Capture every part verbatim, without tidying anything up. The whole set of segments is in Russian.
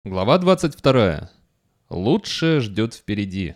Глава двадцать вторая. Лучшее ждет впереди.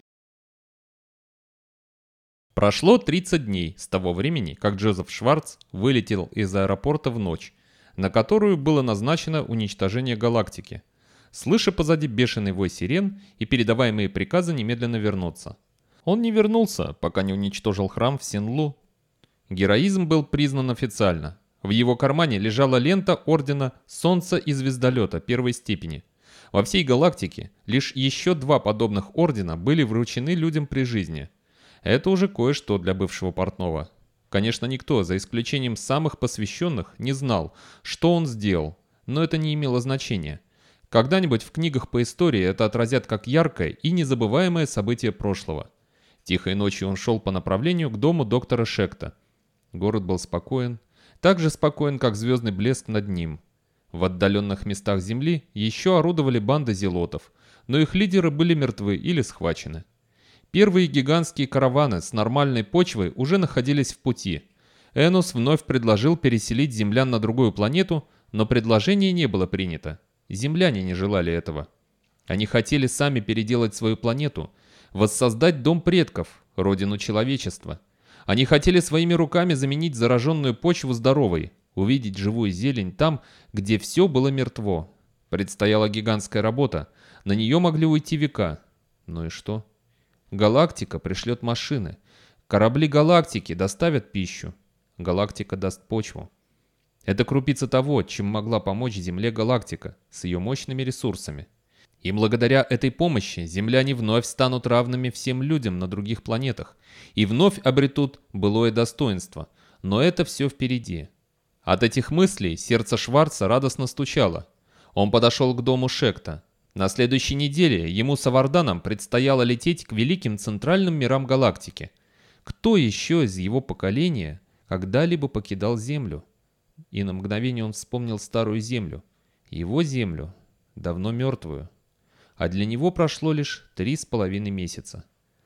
Прошло тридцать дней с того времени, как Джозеф Шварц вылетел из аэропорта в ночь, на которую было назначено уничтожение галактики, слыша позади бешеный вой сирен и передаваемые приказы немедленно вернуться. Он не вернулся, пока не уничтожил храм в Сен-Лу. Героизм был признан официально. В его кармане лежала лента ордена Солнца и Звездолета первой степени. Во всей галактике лишь еще два подобных ордена были вручены людям при жизни. Это уже кое-что для бывшего портного. Конечно, никто, за исключением самых посвященных, не знал, что он сделал, но это не имело значения. Когда-нибудь в книгах по истории это отразят как яркое и незабываемое событие прошлого. Тихой ночью он шел по направлению к дому доктора Шекта. Город был спокоен, так же спокоен, как звездный блеск над ним. В отдаленных местах Земли еще орудовали банды зелотов, но их лидеры были мертвы или схвачены. Первые гигантские караваны с нормальной почвой уже находились в пути. Энос вновь предложил переселить землян на другую планету, но предложение не было принято. Земляне не желали этого. Они хотели сами переделать свою планету, воссоздать дом предков, родину человечества. Они хотели своими руками заменить зараженную почву здоровой, увидеть живую зелень там, где все было мертво. Предстояла гигантская работа, на нее могли уйти века. Ну и что? Галактика пришлет машины. Корабли галактики доставят пищу. Галактика даст почву. Это крупица того, чем могла помочь Земле галактика, с ее мощными ресурсами. И благодаря этой помощи земляне вновь станут равными всем людям на других планетах и вновь обретут былое достоинство. Но это все впереди. От этих мыслей сердце Шварца радостно стучало. Он подошел к дому Шекта. На следующей неделе ему с Аварданом предстояло лететь к великим центральным мирам галактики. Кто еще из его поколения когда-либо покидал Землю? И на мгновение он вспомнил старую Землю. Его Землю, давно мертвую. А для него прошло лишь три с половиной месяца.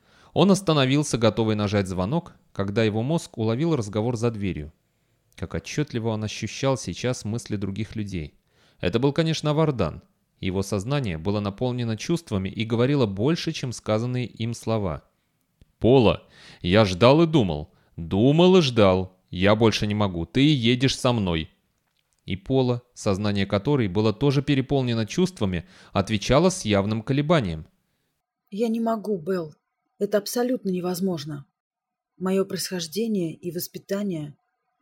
Он остановился, готовый нажать звонок, когда его мозг уловил разговор за дверью. Как отчетливо он ощущал сейчас мысли других людей. Это был, конечно, Авардан. Его сознание было наполнено чувствами и говорило больше, чем сказанные им слова. «Пола, я ждал и думал. Думал и ждал. Я больше не могу. Ты едешь со мной». И Пола, сознание которой было тоже переполнено чувствами, отвечала с явным колебанием. «Я не могу, Белл. Это абсолютно невозможно. Мое происхождение и воспитание...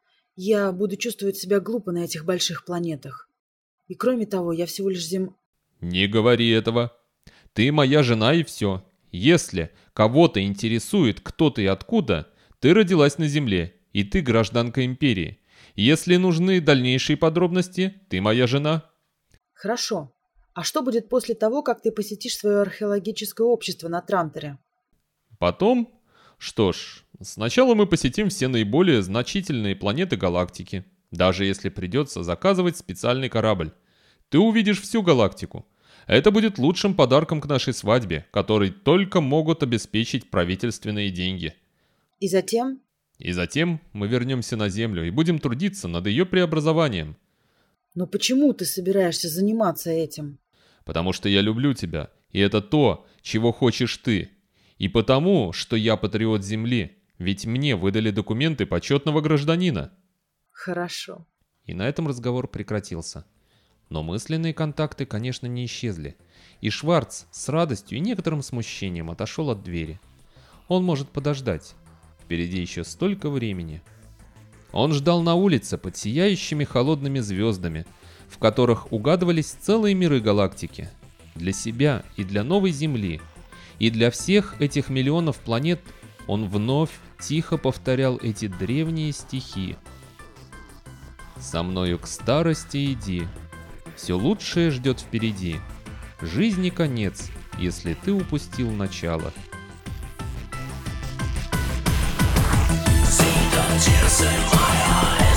Я буду чувствовать себя глупо на этих больших планетах. И кроме того, я всего лишь зем...» «Не говори этого. Ты моя жена и все. Если кого-то интересует, кто ты и откуда, ты родилась на Земле, и ты гражданка Империи. Если нужны дальнейшие подробности, ты моя жена». «Хорошо. А что будет после того, как ты посетишь свое археологическое общество на Транторе?» «Потом? Что ж, сначала мы посетим все наиболее значительные планеты галактики, даже если придется заказывать специальный корабль. Ты увидишь всю галактику. Это будет лучшим подарком к нашей свадьбе, который только могут обеспечить правительственные деньги». «И затем?» «И затем мы вернемся на Землю и будем трудиться над ее преобразованием». «Но почему ты собираешься заниматься этим?» «Потому что я люблю тебя, и это то, чего хочешь ты. И потому, что я патриот Земли, ведь мне выдали документы почетного гражданина». «Хорошо». И на этом разговор прекратился. Но мысленные контакты, конечно, не исчезли. И Шварц с радостью и некоторым смущением отошел от двери. Он может подождать. Впереди еще столько времени. Он ждал на улице под сияющими холодными звездами, в которых угадывались целые миры галактики. Для себя и для новой Земли. И для всех этих миллионов планет он вновь тихо повторял эти древние стихи. «Со мною к старости иди, все лучшее ждет впереди. Жизни конец, если ты упустил начало». See the tears in my eyes.